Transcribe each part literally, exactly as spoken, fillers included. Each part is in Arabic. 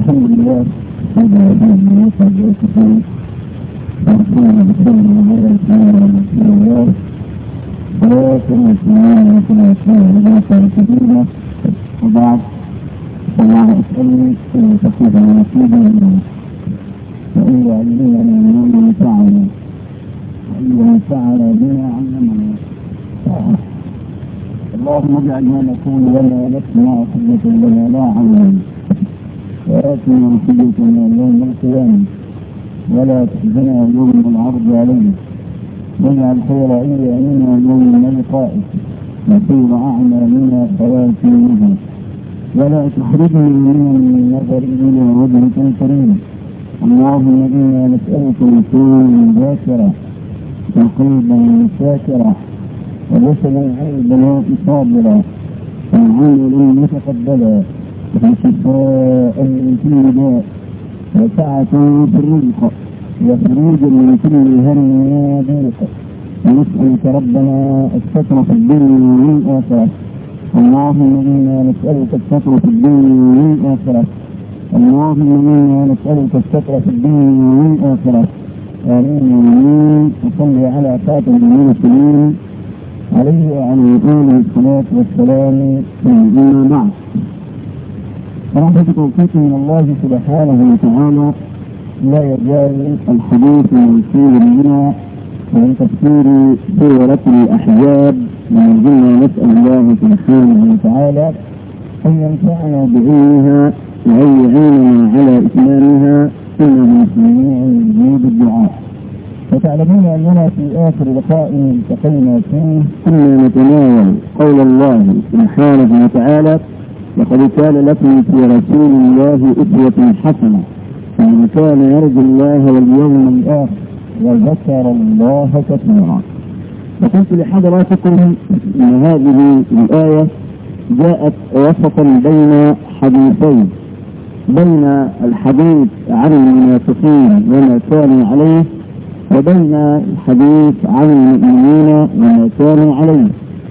الحمد لله هذا من يسعد ويتقين ورسولنا بسلم على رسول الله ولكن الإسلام يكون يسلم لنا كبيرة. وبعد الله أسألني أن تكون نصيبا وإلا علينا أن ينفعنا وإلا ينفعنا بما علمنا. اللهم اجعل ما نقول ولا نسمع حجة لنا لا علينا وآتنا حجتنا يوم القيامة ولا تخزنا يوم العرض علينا واجعل خير أيامنا يوم لقائك وخير أعمالنا خواتيمها ولا تحرمني من النظر إلى وجهك الكريم. اللهم إنا نسألك لسانا ذاكرا وقلبا شاكرا وجسدا على البلاء صابرا وعملا متقبلا وشفاء من كل داء وسعة في الرزق وخروجا من كل هم وضيق. ونسألك ربنا الستر في الدنيا والآخرة. اللهم إنا نسألك الستر في الدنيا والآخرة. اللهم إنا نسألك الستر في الدنيا والآخرة. آمين آمين. وصلي على خاتم المرسلين عليه وعلى آله الصلاة والسلام. أما بعد، رحمة توفيق من الله سبحانه وتعالى لا يزال الحديث موصول بنا عن تفسير سورة الأحزاب، وما زلنا نسأل الله سبحانه وتعالى أن ينفعنا بعلمها وأن يعيننا على إتمامها إنه سميع مجيب الدعاء. وتعلمون أننا في آخر لقاء التقينا فيه كنا نتناول قول الله سبحانه وتعالى: لقد كان لكم في رسول الله أسوة حسنة فمن كان يرجو الله واليوم الآخر وذكر الله كثيرا. وقلت لحضراتكم أن هذه الآية جاءت وسطا بين حديثين، بين الحديث عن المنافقين وما كانوا عليه وبين الحديث عن المؤمنين وما كانوا عليه،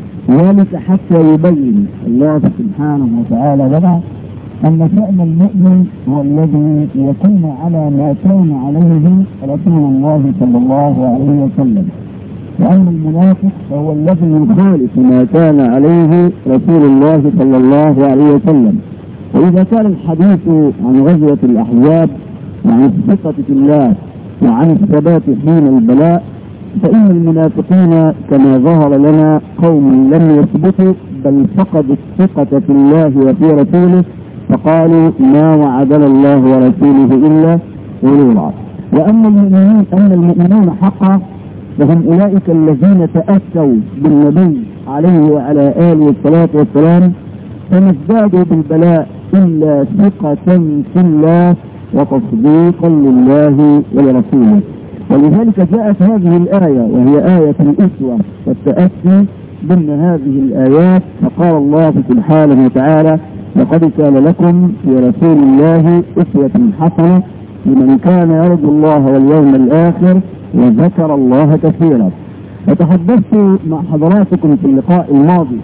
ذلك حتى يبين الله سبحانه وتعالى لنا أن شأن المؤمن هو الذي يكون على ما كان عليه رسول الله صلى الله عليه وسلم، وأن المنافق هو الذي يخالف ما كان عليه رسول الله صلى الله عليه وسلم. وإذا كان الحديث عن غزوة الأحزاب وعن الثقة في الله وعن الثبات حين البلاء، فإن المنافقين كما ظهر لنا قوم لم يثبتوا بل فقدوا الثقة في الله وفي رسوله فقالوا ما وعدنا الله ورسوله إلا غرورا. وأما المؤمنون أما المؤمنون حقا فهم أولئك الذين تأسوا بالنبي عليه وعلى آله الصلاة والسلام فما ازدادوا بالبلاء إلا ثقة في الله وتصديقا لله ولرسوله. ولذلك جاءت هذه الآية وهي آية الأسوة والتأسي ضمن هذه الآيات، فقال الله سبحانه وتعالى: لقد كان لكم في رسول الله أسوة حسنة لمن كان يرجو الله واليوم الآخر وذكر الله كثيرا. وتحدثت مع حضراتكم في اللقاء الماضي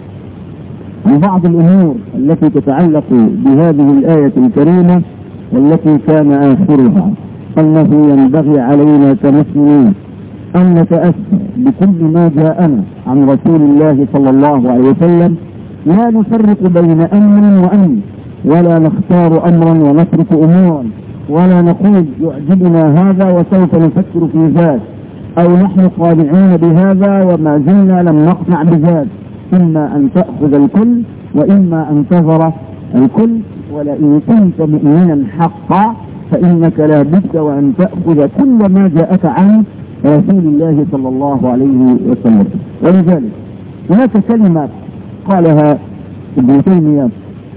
عن بعض الأمور التي تتعلق بهذه الآية الكريمة والتي كان آخرها أنه ينبغي علينا كمسلمين أن نتأسى بكل ما جاءنا عن رسول الله صلى الله عليه وسلم، لا نفرق بين أمر وأمر، ولا نختار أمرا ونترك أمورا، ولا نقول يعجبنا هذا وسوف نفكر في ذاك، أو نحن قانعون بهذا وما زلنا لم نقنع بذاك. إما أن تأخذ الكل وإما أن تذر الكل. ولئن كنت مؤمنا حقا فإنك لا بد وأن تأخذ كل ما جاءك عن رسول الله صلى الله عليه وسلم. ولذلك هناك كلمة قالها ابن تيمية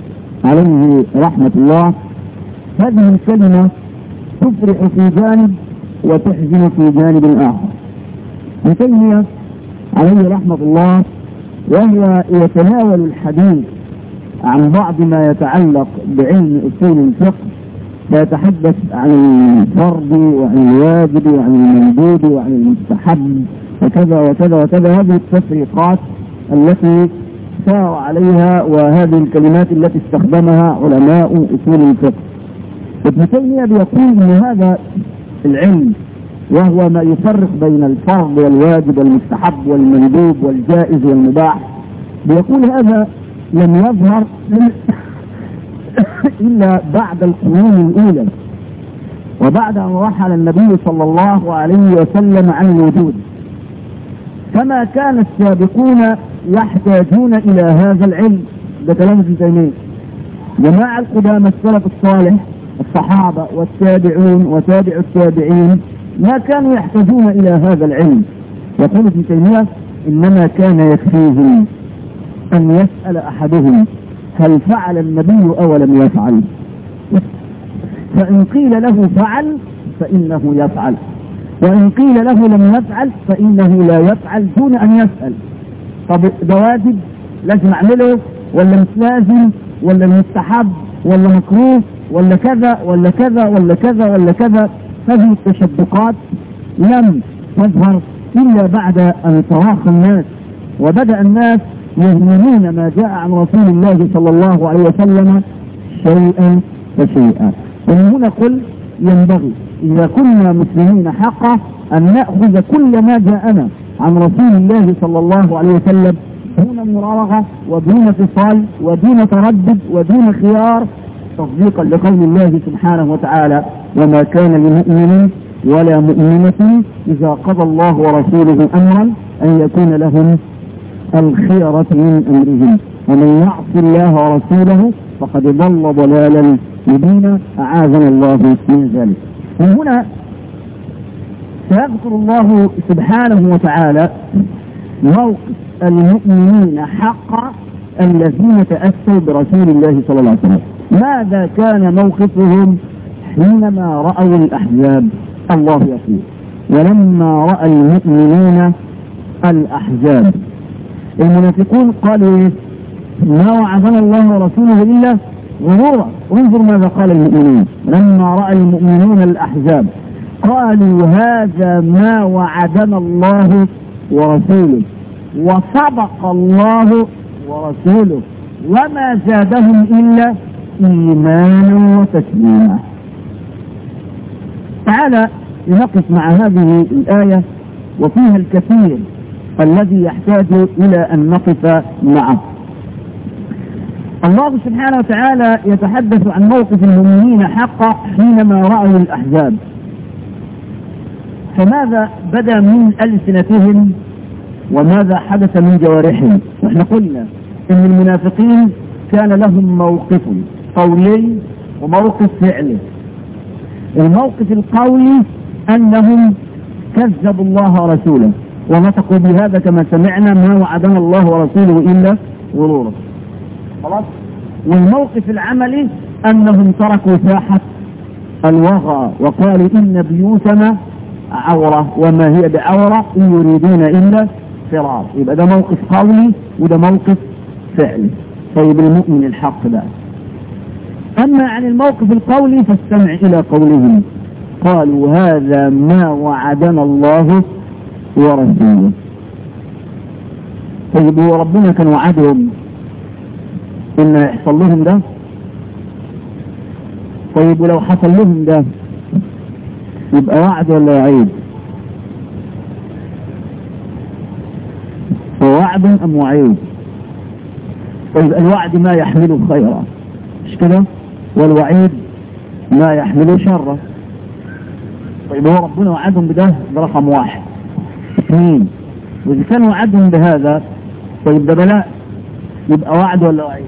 عليه رحمة الله، هذه الكلمة تفرح في جانب وتحزن في جانب آخر. ابن تيمية عليه رحمة الله وهو يتناول الحديث عن بعض ما يتعلق بعلم أصول الفقه، فيتحدث عن الفرض وعن الواجب وعن المندوب وعن المستحب وكذا وكذا وكذا، هذه التفريقات التي سار عليها وهذه الكلمات التي استخدمها علماء أصول الفقه. ابن تيمية بيقول ان هذا العلم وهو ما يفرق بين الفرض والواجب والمستحب والمندوب والجائز والمباح، بيقول هذا لم يظهر إلا بعد القرون الأولى وبعد أن رحل النبي صلى الله عليه وسلم عن الوجود، فما كان السابقون يحتاجون إلى هذا العلم. ده كلام ابن تيمية. جماعة القدامى السلف الصالح الصحابة والتابعون وتابع التابعين ما كانوا يحتاجون إلى هذا العلم. يقول ابن تيمية إنما كان يكفيهم أن يسأل أحدهم هل فعل النبي أو لم يفعل، فإن قيل له فعل فإنه يفعل، وإن قيل له لم يفعل فإنه لا يفعل دون أن يسأل. طب ده واجب لازم أعمله ولا مش لازم ولا مستحب ولا مكروه ولا كذا ولا كذا ولا كذا ولا كذا؟ هذه التشبقات لم تظهر إلا بعد أن تراخى الناس وبدأ الناس يهملون ما جاء عن رسول الله صلى الله عليه وسلم شيئا فشيئا. ومن هنا قل ينبغي إذا كنا مسلمين حقا أن نأخذ كل ما جاءنا عن رسول الله صلى الله عليه وسلم دون مراوغة ودون فصال ودون تردد ودون خيار، تصديقا لقول الله سبحانه وتعالى وما كان لمؤمن ولا مؤمنة إذا قضى الله ورسوله أمرا أن يكون لهم الخيرة من أمرهم ومن يعص الله ورسوله فقد ضل ضلالا مبينا أعاذنا الله من ذلك. من هنا سيذكر الله سبحانه وتعالى موقف المؤمنين حقا الذين تأسوا برسول الله صلى الله عليه وسلم. ماذا كان موقفهم حينما رأوا الأحزاب؟ الله يقول ولما رأى المؤمنون الأحزاب. المنافقون قالوا ما وعدنا الله ورسوله إلا غرورا. انظر ماذا قال المؤمنون لما رأى المؤمنون الأحزاب قالوا هذا ما وعدنا الله ورسوله وصدق الله ورسوله وما زادهم إلا إيمانا وتسليما. تعالى لنقف مع هذه الآية وفيها الكثير الذي يحتاج إلى أن نقف معه. الله سبحانه وتعالى يتحدث عن موقف المؤمنين حقا حينما رأوا الأحزاب، فماذا بدا من ألسنتهم وماذا حدث من جوارحهم؟ واحنا قلنا ان المنافقين كان لهم موقف قولي وموقف فعلي. الموقف القولي انهم كذبوا الله ورسوله ونطقوا بهذا كما سمعنا ما وعدنا الله ورسوله الا غرورا. خلاص. والموقف العملي انهم تركوا ساحة الوغى وقالوا ان بيوتنا عورة وما هي بعورة إن يريدون إلا فرار. يبقى ده موقف قولي وده موقف فعلي. طيب المؤمن الحق ده. أما عن الموقف القولي فاستمع إلى قولهم قالوا هذا ما وعدنا الله ورسوله. طيب هو ربنا كان وعدهم إن يحصل لهم ده؟ طيب ولو حصل لهم ده يبقى وعد ولا وعيد؟ ووعد أم وعيد؟ طيب الوعد ما يحمله خيرا مش كده؟ والوعيد ما يحمله شرا. طيب هو ربنا وعدهم بده برقم واحد. اثنين وإذا كان وعدهم بهذا طيب ده بلاء يبقى وعد ولا وعيد؟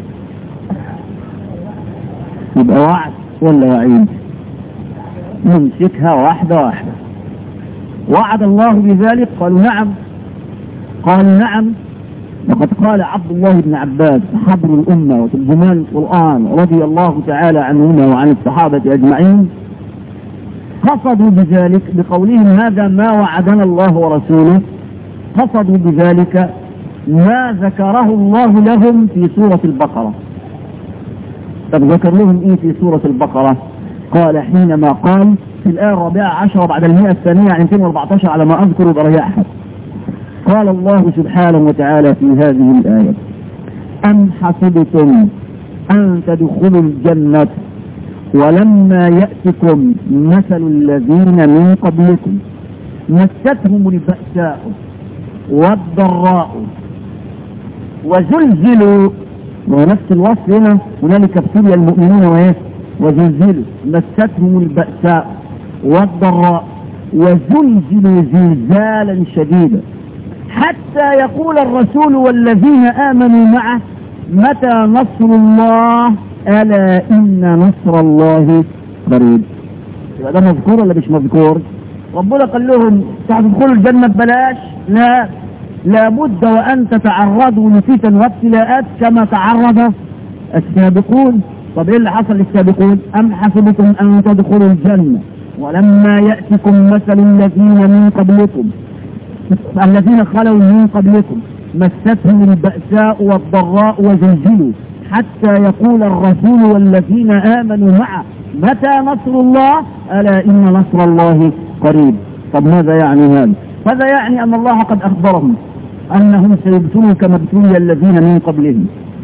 يبقى وعد ولا وعيد؟ نمسكها واحدة واحدة. وعد الله بذلك قالوا نعم. قال نعم. وقد قال عبد الله بن عباس حبر الأمة وترجمان القرآن رضي الله تعالى عنهما وعن الصحابة أجمعين قصدوا بذلك بقولهم هذا ما وعدنا الله ورسوله، قصدوا بذلك ما ذكره الله لهم في سورة البقرة. طب ذكر لهم ايه في سورة البقرة؟ قال حينما قال في الآية الرابعة عشرة بعد المئة الثانية عن مئتين وأربعة عشر على ما أذكر برياحة، قال الله سبحانه وتعالى في هذه الآية أم حسبتم أن تدخلوا الجنة ولما يأتكم مثل الذين من قبلكم مستهم البأساء والضراء وزلزلوا، ونفس الوصف هنا هنالك ابتلي المؤمنون وايه وزلزلوا، مستهم البأساء والضراء وزلزلوا زلزالا شديدا حتى يقول الرسول والذين آمنوا معه متى نصر الله ألا إن نصر الله قريب. يبقى ده مذكور ولا مش مذكور؟ ربنا قال لهم تدخلوا الجنة ببلاش؟ لا، لابد وأن تتعرضوا لفتن وابتلاءات كما تعرض السابقون. طب ايه اللي حصل للسابقون؟ أم حسبتم أن تدخلوا الجنة ولما يأتكم مثل الذين من قبلكم الذين خلوا من قبلكم مستهم البأساء والضراء وزلزلوا حتى يقول الرسول والذين آمنوا معه متى نصر الله ألا إن نصر الله قريب. طب ماذا يعني هذا؟ هذا يعني أن الله قد أخبرهم أنهم سيبتلوا كما ابتلي الذين من قبلهم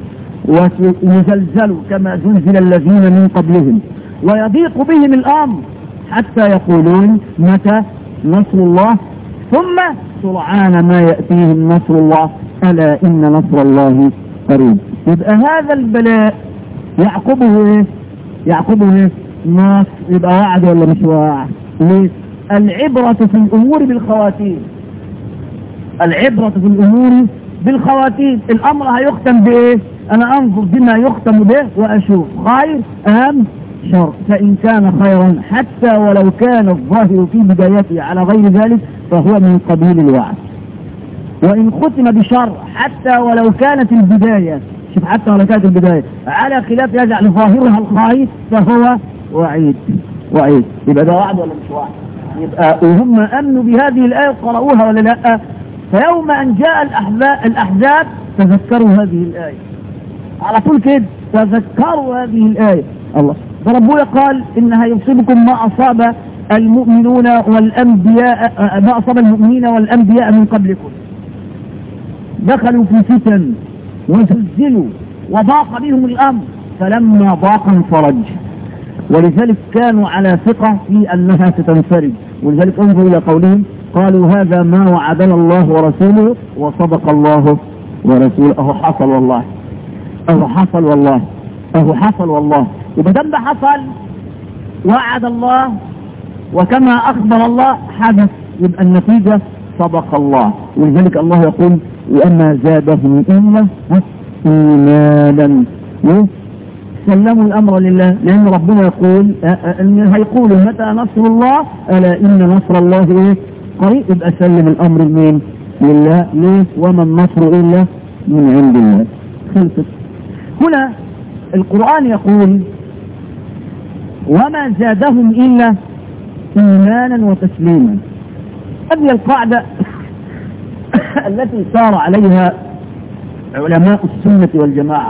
ويزلزلوا كما زلزل الذين من قبلهم ويضيق بهم الأمر حتى يقولون متى نصر الله، ثم سرعان ما يأتيهم نصر الله ألا إن نصر الله قريب. يبقى هذا البلاء يعقبه ايه؟ يعقبه ايه؟ نصر. يبقى وعد ولا مش وعد؟ ليه؟ العبرة في الأمور بالخواتيم. العبرة في الأمور بالخواتيم. الأمر هيختم بإيه؟ أنا أنظر بما يختم به وأشوف خير أم شر، فإن كان خيرا حتى ولو كان الظاهر في بدايته على غير ذلك فهو من قبيل الوعد، وإن ختم بشر حتى ولو كانت البداية شوف حتى ولو كانت البداية على خلاف يجعل ظاهرها الخير فهو وعيد. وعيد. يبقى ده وعد ولا مش وعد؟ يبقى وهم أمنوا بهذه الآية قرأوها ولا لا؟ فيوم أن جاء الأحزاب, الأحزاب تذكروا هذه الآية على طول كده، تذكروا هذه الآية. الله ربنا قال إنها يصيبكم ما أصاب المؤمنون والأنبياء ما أصاب المؤمنين والأنبياء من قبلكم. دخلوا في فتن وزلزلوا وضاق بهم الأمر فلما ضاق انفرج، ولذلك كانوا على ثقة في أنها ستنفرج. ولذلك انظروا إلى قولهم قالوا هذا ما وعدنا الله ورسوله وصدق الله ورسوله. أهو حصل والله، أهو حصل والله، أهو حصل والله. وبدم ده حصل وعد الله وكما أخبر الله حدث، يبقى النتيجة صدق الله. ولذلك الله يقول وأما زادهم إلا إيمانا، سلموا الأمر لله، لأن ربنا يقول أن هيقولوا متى نصر الله ألا إن نصر الله إيه قريب. يبقى سلم الأمر لمين؟ لله. ليه؟ وما النصر إلا من عند الله. خلصت. هنا القرآن يقول وما زادهم إلا إيمانا وتسليما. هذه القاعدة التي سار عليها علماء السنة والجماعة،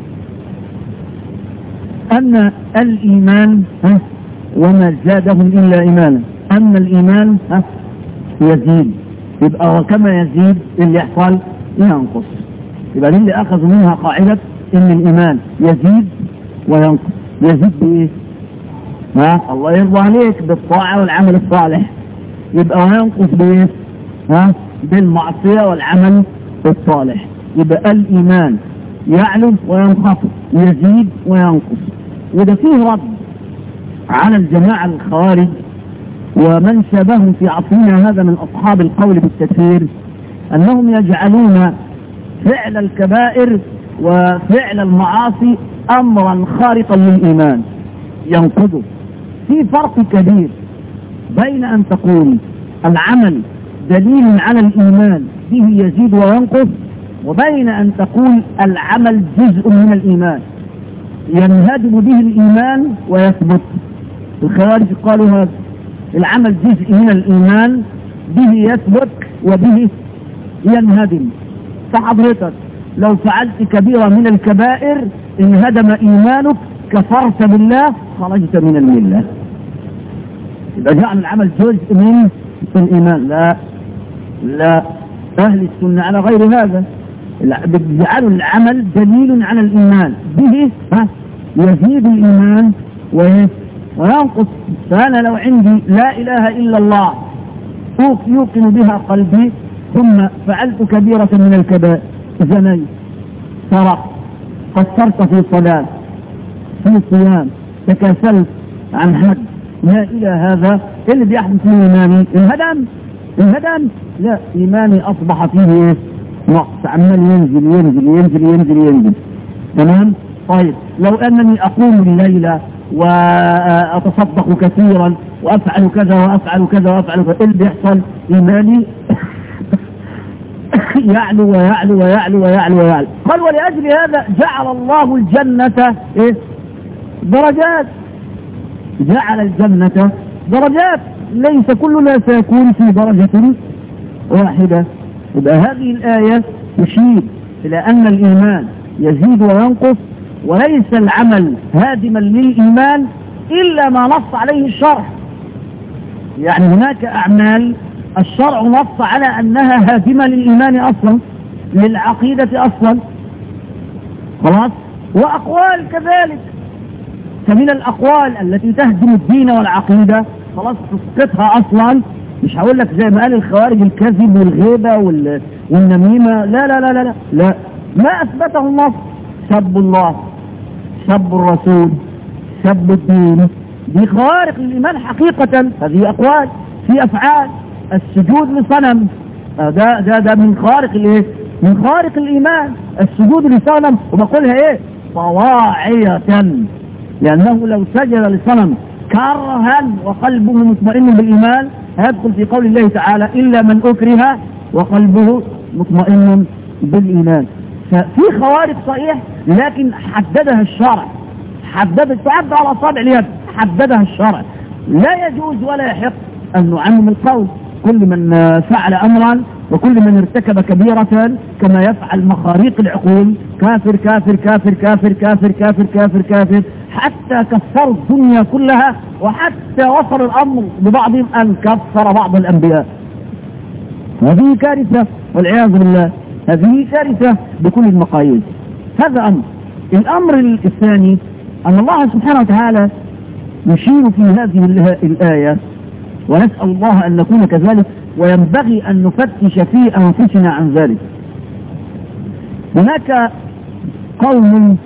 أن الإيمان وما زادهم إلا إيمانا، أن الإيمان يزيد. يبقى وكما يزيد اللي يحصل ينقص. يبقى اللي أخذوا منها قاعدة إن الإيمان يزيد وينقص. يزيد بإيه؟ ها الله يرضى عليك بالطاعة والعمل الصالح، يبقى وينقص بإيه؟ ها بالمعصية والعمل الصالح. يبقى الإيمان يعلو وينخفض، يزيد وينقص. وده فيه رد على الجماعة الخوارج ومن شابههم في عصرنا هذا من أصحاب القول بالتكفير، أنهم يجعلون فعل الكبائر وفعل المعاصي أمرا خارقا للإيمان ينقضه. في فرق كبير بين أن تقول العمل دليل على الإيمان به يزيد وينقص، وبين أن تقول العمل جزء من الإيمان ينهدم به الإيمان ويثبت. الخوارج قالوا هذا العمل جزء من الإيمان به يثبت وبه ينهدم. فحضرتك لو فعلت كبيرة من الكبائر انهدم إيمانك كفرت بالله خرجت من الملة. يبقى جعل العمل جزء من الإيمان. لا لا، أهل السنة على غير هذا، جعلوا العمل دليل على الإيمان به ها يزيد الإيمان وينقص. فأنا لو عندي لا إله إلا الله يوقن بها قلبي، ثم فعلت كبيرة من الكبائر، زنيت، سرقت، قصرت في صلاة، في صيام، تكاسلت عن حج، لا إلى هذا اللي بيحدث من إيماني انهدم انهدم لا، إيماني أصبح فيه نقص، عمال ينزل ينزل ينزل ينزل ينزل. تمام؟ طيب لو أنني أقوم الليلة وأتصدق كثيرا وأفعل كذا وأفعل كذا وأفعل كذا، اللي بيحصل إيماني يعلو ويعلو ويعلو ويعلو ويعلو. قال ولأجل هذا جعل الله الجنة إيه؟ درجات. جعل الجنة درجات، ليس كلنا سيكون في درجة واحدة. يبقى هذه الآية تشير إلى أن الإيمان يزيد وينقص، وليس العمل هادما للإيمان إلا ما نص عليه الشرع. يعني هناك أعمال الشرع نص على أنها هادمة للإيمان أصلا، للعقيدة أصلا، خلاص. وأقوال كذلك، فمن الأقوال التي تهدم الدين والعقيدة خلاص تسقطها أصلا. مش هقول لك زي ما قال الخوارج الكذب والغيبة والنميمة، لا لا لا لا لا, لا. ما أثبته النص: سب الله، سب الرسول، سب الدين، دي خوارق للإيمان حقيقة. هذه أقوال. في أفعال السجود لصنم، ده ده ده من خوارق الايه؟ من خوارق الإيمان، السجود لصنم. وبقولها ايه؟ طواعية، لأنه لو سجد لصنم كرها وقلبه مطمئن بالإيمان هيدخل في قول الله تعالى: إلا من أكره وقلبه مطمئن بالإيمان. ففي خوارق صحيح، لكن حددها الشرع، حددت تعد على أصابع اليد، حددها الشرع. لا يجوز ولا يحق أن نعمم القول. كل من فعل أمرا وكل من ارتكب كبيرة كما يفعل مخاريق العقول كافر كافر كافر كافر كافر كافر كافر كافر، حتى كفروا الدنيا كلها، وحتى وصل الأمر ببعضهم أن كفر بعض الأنبياء. هذه كارثة والعياذ بالله، هذه كارثة بكل المقاييس. هذا أمر. الأمر الثاني أن الله سبحانه وتعالى يشير في هذه الآية، ونسأل الله أن نكون كذلك، وينبغي أن نفتش في أنفسنا عن ذلك. هناك قوم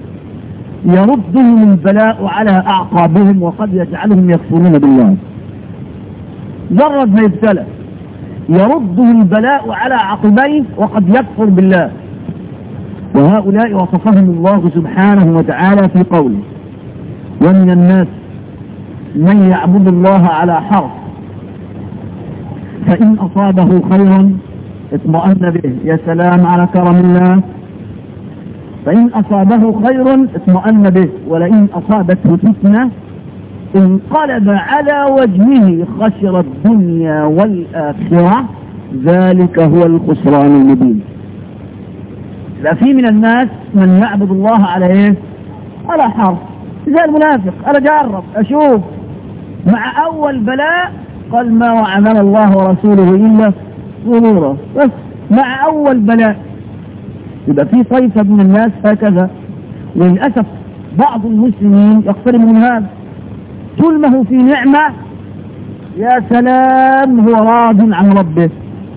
يردهم البلاء على أعقابهم وقد يجعلهم يكفرون بالله. جرد ما يبتلى يرده البلاء على عقبيه وقد يكفر بالله. وهؤلاء وصفهم الله سبحانه وتعالى في قوله: ومن الناس من يعبد الله على حرف، فإن أصابه خير اطمأن به. يا سلام على كرم الله! فإن أصابه خير اطمأن به، ولئن أصابته فتنة انقلب على وجهه خسر الدنيا والآخرة، ذلك هو الخسران المبين. لا، في من الناس من يعبد الله على ايه؟ على حرف، زي المنافق. أنا جرب أشوف، مع أول بلاء قال: ما وعدنا الله ورسوله إلا غرورا. بس مع أول بلاء. يبقى في طائفة من الناس هكذا، وللأسف بعض المسلمين يقترب من هذا. طول ما هو في نعمة يا سلام هو راض عن ربه،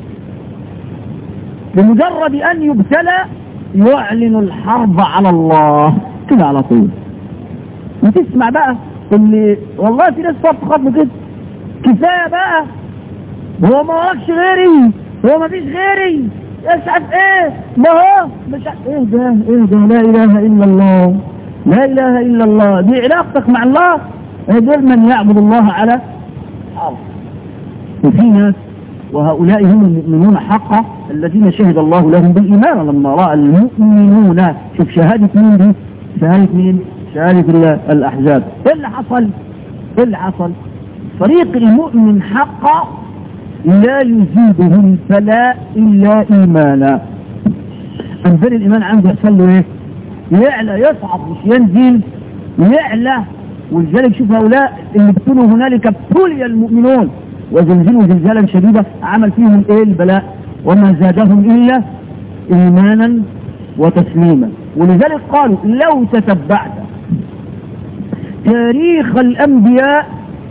بمجرد أن يبتلى يعلن الحرب على الله كده على طول. وتسمع بقى اللي والله في ناس صفقات كده: كفاية بقى، هو ما وراكش غيري، هو ما فيش غيري، يسعد ايه، ما هو مش ايه ده ايه ده لا اله الا الله، لا اله الا الله. دي علاقتك مع الله. دول من يعبد الله على حرف. وفي ناس، وهؤلاء هم المؤمنون حقا الذين شهد الله لهم بالإيمان لما رأى المؤمنون. شوف شهادة مين دي؟ شهادة مين؟ شهادة الله. الأحزاب. ايه اللي حصل؟ ايه اللي حصل؟ فريق المؤمن حقا لا يزيده البلاء إلا إيمانا. أنزل الإيمان عنده يحصل له إيه؟ يعلى، يصعد مش ينزل، يعلى. ولذلك شوف هؤلاء اللي ابتلوا هنالك ابتلي المؤمنون وزلزلوا زلزالا شديدا، عمل فيهم ايه؟ البلاء. وما زادهم الا ايمانا وتسليما. ولذلك قالوا: لو تتبعت تاريخ الأنبياء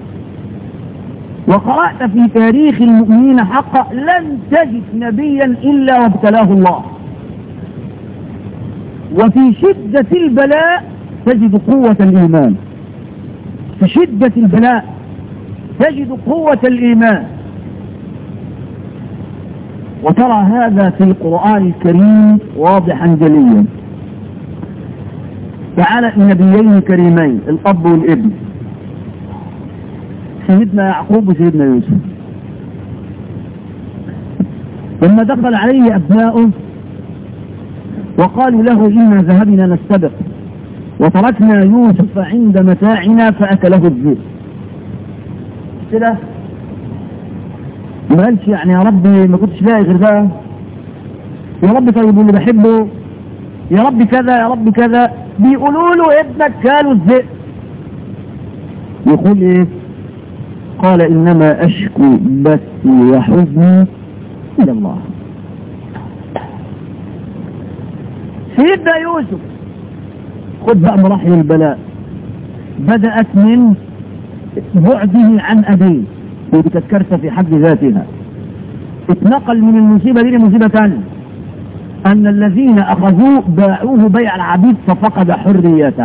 وقرأت في تاريخ المؤمنين حقا لن تجد نبيا إلا وابتلاه الله. وفي شدة البلاء تجد قوة الإيمان، في شدة البلاء تجد قوة الإيمان. وترى هذا في القرآن الكريم واضحا جليا. تعالى النبيين كريمين الأب والابن، سيدنا يعقوب وسيدنا يوسف، لما دخل عليه أبناؤه وقالوا له إنا ذهبنا نستبق وتركنا يوسف عند متاعنا فأكله الذئب، كده ما قالش يعني يا ربي ما كنتش لاقي غير ده، يا رب طيب اللي بحبه، يا رب كذا يا رب كذا. بيقولوا له ابنك كالوا الذئب، يقول ايه؟ قال انما اشكو بثي وحزني الى الله. سيدنا يوسف خد بقى مراحل البلاء، بدأت من بعده عن أبيه، ودي كانت كارثة في حد ذاتها. اتنقل من المصيبة دي لمصيبة ثانية، أن الذين أخذوه باعوه بيع العبيد ففقد حريته.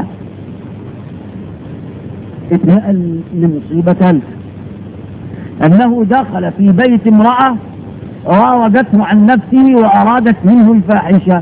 اتنقل لمصيبة ثالثة، أنه دخل في بيت امرأة راودته عن نفسه وأرادت منه الفاحشة،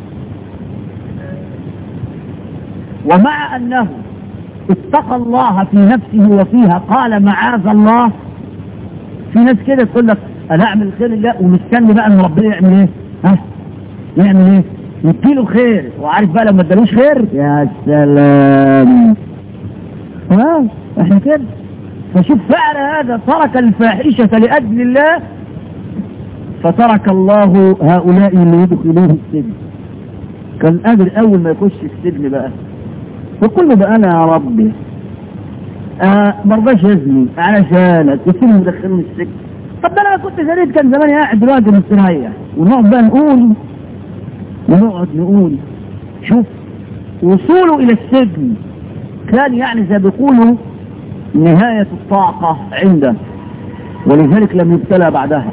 ومع أنه اتقى الله في نفسه وفيها قال معاذ الله. في ناس كده تقول لك أنا أعمل الخير لله ومستني بقى أن ربنا يعمل إيه؟ ها؟ يعمل إيه؟ يديله خير، وعارف بقى لما ادالوش خير يا سلام. ها؟ إحنا كده. فشوف فعل هذا، ترك الفاحشة لأجل الله فترك الله هؤلاء اللي يدخلوه السجن. كان قادر أول ما يخش السجن بقى وكل له بقى أنا يا ربي آه مرضاش يزني علشانك يصير مدخلون السجن. طب ده أنا كنت زريت كان زماني قاعد دلوقتي مستريح. ونقعد بقى نقول ونقعد نقول شوف وصوله إلى السجن كان يعني زي بيقولوا نهاية الطاقة عنده، ولذلك لم يبتلى بعدها.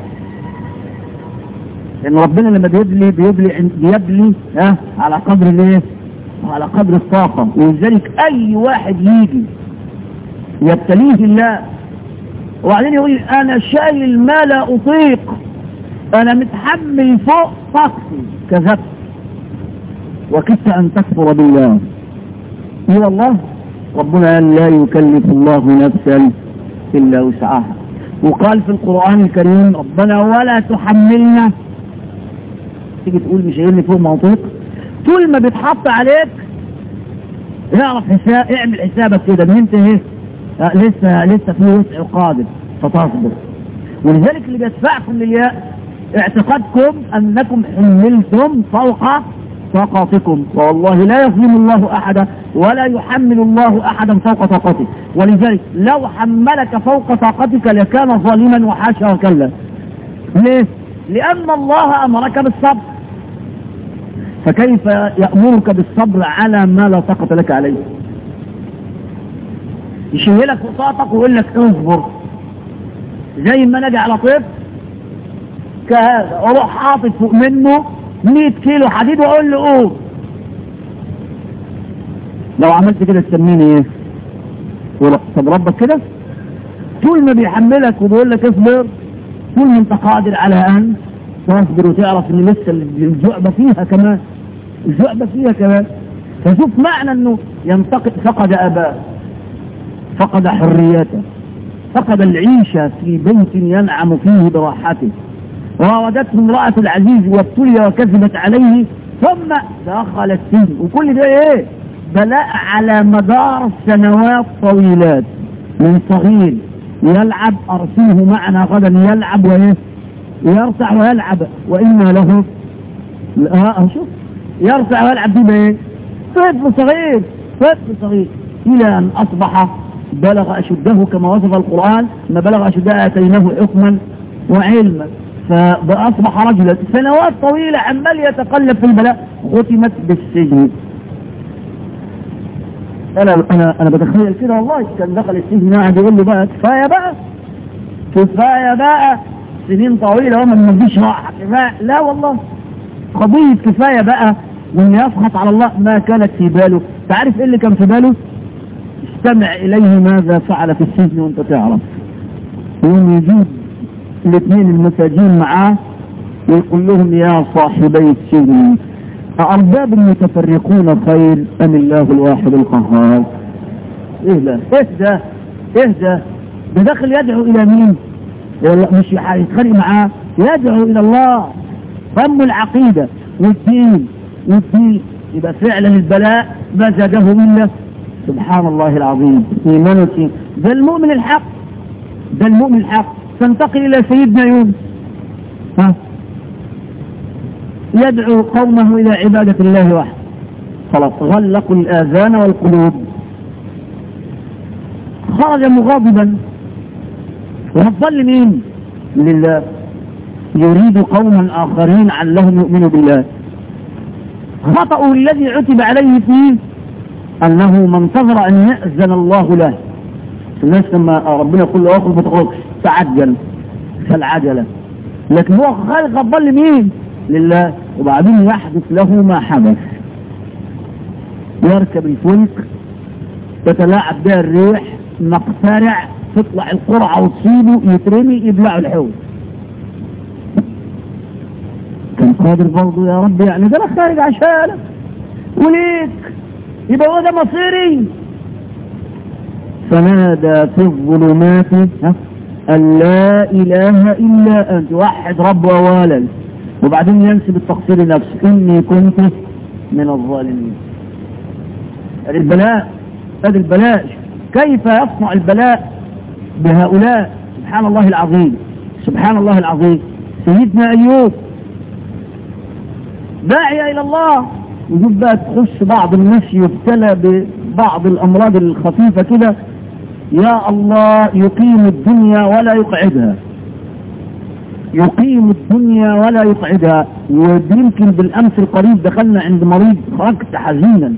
لأن ربنا لما بيبلي بيبلي بيبلي ها على قدر الايه؟ على قدر الطاقة. ولذلك أي واحد يجي يبتليه الله وبعدين يقول أنا شايل ما لا أطيق، أنا متحمل فوق طاقتي، كذبت وكدت أن تكفر بالله. إيه والله ربنا قال لا يكلف الله نفسا إلا وسعها. وقال في القرآن الكريم ربنا ولا تحملنا، تيجي تقول مش شايلني فوق ما أطيق، طول ما بيتحط عليك اعرف حساب، اعمل حسابك كده ان انت ايه اه لسه لسه في وسع قادر فتصبر. ولذلك اللي بيدفعكم للياس اعتقادكم انكم حملتم فوق طاقاتكم، والله لا يظلم الله احدا ولا يحمل الله احدا فوق طاقته. ولذلك لو حملك فوق طاقتك لكان ظالما وحاشا وكلا. ليه؟ لان الله امرك بالصبر، فكيف يأمرك بالصبر على ما لا طاقة لك عليه؟ يشيلك فوق طاقتك ويقول لك اصبر، زي ما نجي على طيب كهذا واروح حاطط فوق منه مئة كيلو حديد واقول له قوم. لو عملت كده تسميني ايه؟ طب ربك كده طول ما بيحملك وبيقول لك اصبر، طول ما انت قادر على ان تصبر وتعرف ان لسه الجعبة فيها كمان، الجعبة فيها كمان. فشوف معنى انه ينتقد، فقد اباه، فقد حريته، فقد العيشة في بيت ينعم فيه براحته، راودته امرأة العزيز وابتلي وكذبت عليه ثم دخل السجن. وكل ده ايه؟ بلاء على مدار سنوات طويلات. من صغير يلعب ارسله معنا غدا يلعب وايه؟ يرتع ويلعب وإنا له اه شوف يرتع ويلعب دي بايه؟ طفل صغير، طفل صغير إلى أن أصبح بلغ أشده كما وصف القرآن، ما بلغ أشده آتيناه حكما وعلما فأصبح رجلا. سنوات طويلة عمال يتقلب في البلاء، ختمت بالسجن. انا انا انا بتخيل كده والله كان دخل السجن قاعد يقول له بقى كفايه بقى كفايه بقى سنين طويله وما مفيش راحه كفايه. لا والله قضيه كفايه بقى وان يسخط على الله ما كانت في باله. تعرف ايه اللي كان في باله؟ استمع اليه ماذا فعل في السجن وانت تعرف. يوم يجيب الاثنين المساجين معاه ويقول لهم يا صاحبي السجن أأرباب المتفرقون خير أم الله الواحد القهار؟ إيه ده؟ إيه ده؟ إيه ده؟ ده داخل يدعو إلى مين؟ والله مش هيتخانق معاه، يدعو إلى الله. فهم العقيدة والدين والدين يبقى فعلا البلاء ما زاده إلا سبحان الله العظيم إيمانه. ده المؤمن الحق، ده المؤمن الحق. تنتقل إلى سيدنا يونس ها يدعو قومه إلى عبادة الله وحده، خلاص غلقوا الآذان والقلوب. خرج مغاضبا وهتظل مين؟ لله. يريد قوما آخرين علهم يؤمنوا بالله. خطأه الذي عتب عليه فيه أنه ما انتظر أن يأذن الله له. الناس لما ربنا يقول له أخذ بتخرجش تعجل فالعجلة، لكن هو خالق الظل مين؟ لله. وبعدين يحدث له ما حدث، يركب الفلك تتلاعب بها الريح، مقترع تطلع القرعة وتصيبه يترمي يبلع الحوت. كان قادر برضه يا رب يعني ده انا خارج عشانك وليك يبقى هو ده مصيري. فنادى في الظلمات أن لا إله إلا أنت، وحد رب ووالد، وبعدين ينسب التقصير لنفسه إني كنت من الظالمين. هذا البلاء، هذا البلاء كيف يصنع البلاء بهؤلاء؟ سبحان الله العظيم، سبحان الله العظيم. سيدنا أيوب داعي إلى الله، وجود بقى تخش بعض الناس يبتلى ببعض الأمراض الخفيفة كده، يا الله يقيم الدنيا ولا يقعدها، يقيم الدنيا ولا يقعدها. ويمكن بالأمس القريب دخلنا عند مريض خرجت حزينا،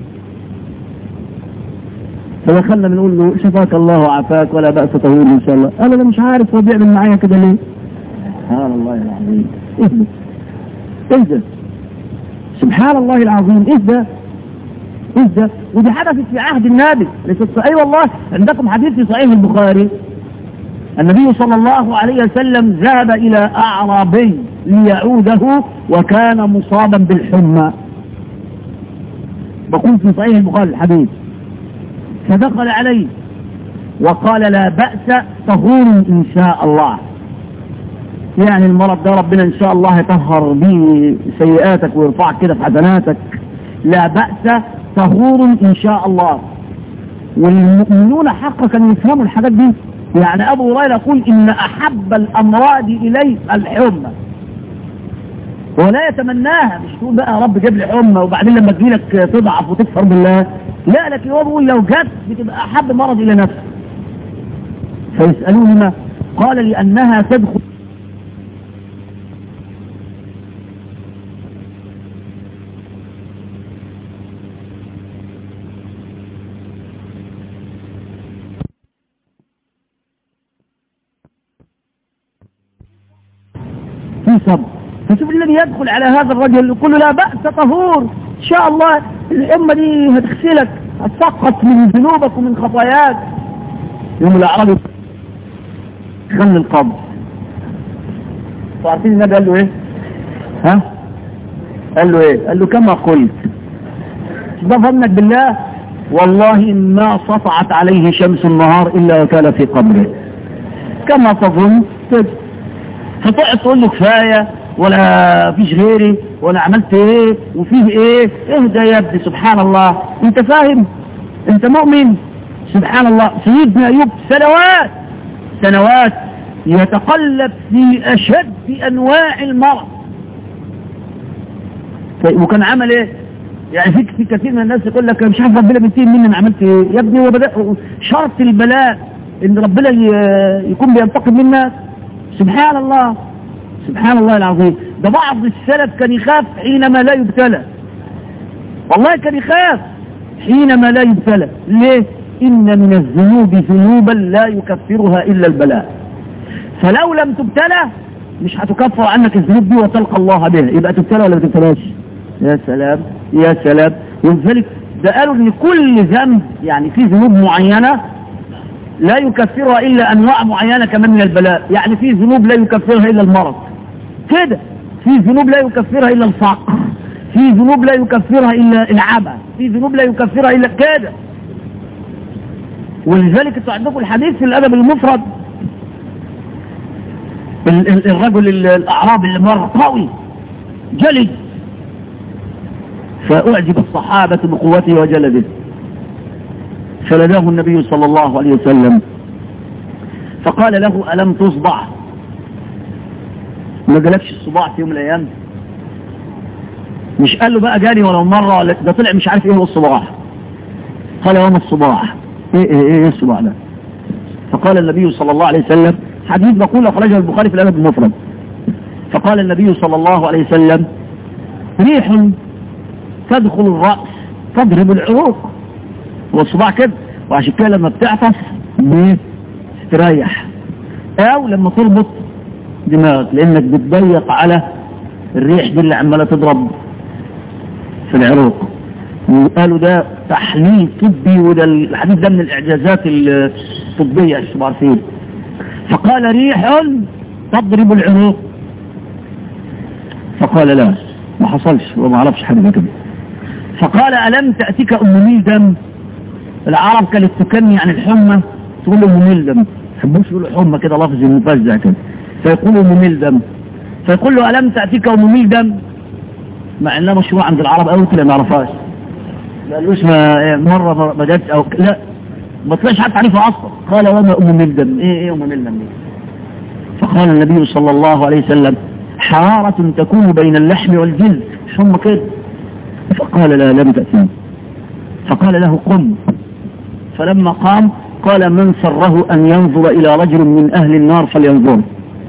فدخلنا بنقول له شفاك الله وعافاك ولا بأس طويل إن شاء الله. قال أنا مش عارف هو بيعمل معايا كده ليه. سبحان الله العظيم. إيه ده؟ إيه ده؟ سبحان الله العظيم. إيه ده؟ إيه ده؟ ودي حدثت في عهد النبي. أي والله عندكم حديث في صحيح البخاري، النبي صلى الله عليه وسلم ذهب إلى أعرابي ليعوده وكان مصابا بالحمى. بقول في صحيح البخاري الحديث، فدخل عليه وقال لا بأس طهور إن شاء الله، يعني المرض ده ربنا إن شاء الله يطهر به سيئاتك ويرفعك كده في حسناتك، لا بأس طهور إن شاء الله. والمؤمنون حقا كانوا يفهموا الحاجات دي. يعني أبو هريرة يقول إن أحب الأمراض إليه الحمى، ولا يتمناها. مش تقول بقى يا رب جيب لي حمى وبعدين لما تجيلك تضعف وتكفر بالله، لا، لكن هو بيقول لو جت بتبقى أحب مرض إلى نفسه. فيسألون ما قال لأنها تدخل في صبر. فشوف الذي يدخل على هذا الرجل يقول له لا بأس طهور إن شاء الله، الأمة دي هتغسلك، هتسقط من ذنوبك ومن خطاياك. يوم الأعرابي خل القبر، فعارفين النبي قال له ايه؟ ها؟ قال له ايه؟ قال له كما قلت، ده ظنك بالله والله ما سطعت عليه شمس النهار إلا وكان في قبره كما تظن. فتقعد تقول له كفاية ولا فيش غيري ولا عملت ايه وفيه ايه. اهدى يا ابني، سبحان الله، انت فاهم؟ انت مؤمن؟ سبحان الله. سيدنا أيوب سنوات سنوات يتقلب في أشد أنواع المرض، وكان عمل ايه؟ يعني في في كثير من الناس يقول لك مش عارف ربنا بينتقم مني انا عملت ايه. يا ابني هو بدأ شرط البلاء ان ربنا يكون بينتقم منا. سبحان الله، سبحان الله العظيم. ده بعض السلف كان يخاف حينما لا يبتلى، والله كان يخاف حينما لا يبتلى. ليه؟ إن من الذنوب ذنوبا لا يكفرها إلا البلاء، فلو لم تبتلى مش هتكفر عنك الذنوب دي وتلقى الله بها، يبقى تبتلى ولا ما تبتلاش؟ يا سلام يا سلام. ولذلك ده قالوا ان كل ذنب يعني في ذنوب معينة لا يكفرها إلا أنواع معينة كمان من البلاء، يعني في ذنوب لا يكفرها إلا المرض كده، في ذنوب لا يكفرها إلا الفقر، في ذنوب لا يكفرها إلا العبث، في ذنوب لا يكفرها إلا كده. ولذلك انتوا عندكم الحديث في الأدب المفرد الرجل الأعرابي اللي مر قوي جلد، فأعجب الصحابة بقوته وجلده، فلداه النبي صلى الله عليه وسلم فقال له ألم تصدع؟ ما جالكش الصداع في يوم من الأيام؟ مش قال له بقى جالي ولو مرة، ده طلع مش عارف ايه هو الصداع. قال وما الصداع؟ ايه ايه ايه الصداع ده؟ فقال النبي صلى الله عليه وسلم، حديث بقول أخرجه البخاري في الأدب المفرد، فقال النبي صلى الله عليه وسلم ريح تدخل الرأس تضرب العروق، والصداع كده، وعشان كده لما بتعطس بتريح، او لما تربط دماغك لانك بتضيق على الريح دي اللي عماله تضرب في العروق. وقالوا ده تحليل طبي، وده الحديث ده من الاعجازات الطبيه اللي عارفين. فقال ريح تضرب العروق، فقال لا ما حصلش وما عرفش حاجه كده. فقال ألم تأتيك أم ميلدم؟ العرب كانت تكني عن الحمى تقول له أم ميلدم، يحبوش يقولوا حمى كده لفظ مفزع كده، فيقول أم ميلدم، فيقول له ألم تأتيك أم ميلدم؟ مع انها مشروع عند العرب قوي كده ما يعرفهاش، ما قالوش ما مرة ما جاتش أو لا ما طلعش حتى عارفها أصلا. قال وما أم ميلدم؟ إيه إيه أم ميلدم دي؟ فقال النبي صلى الله عليه وسلم حرارة تكون بين اللحم والجلد، حمى كده. فقال لا لم تأتي. فقال له قم، فلما قام قال من سره أن ينظر إلى رجل من أهل النار فلينظر.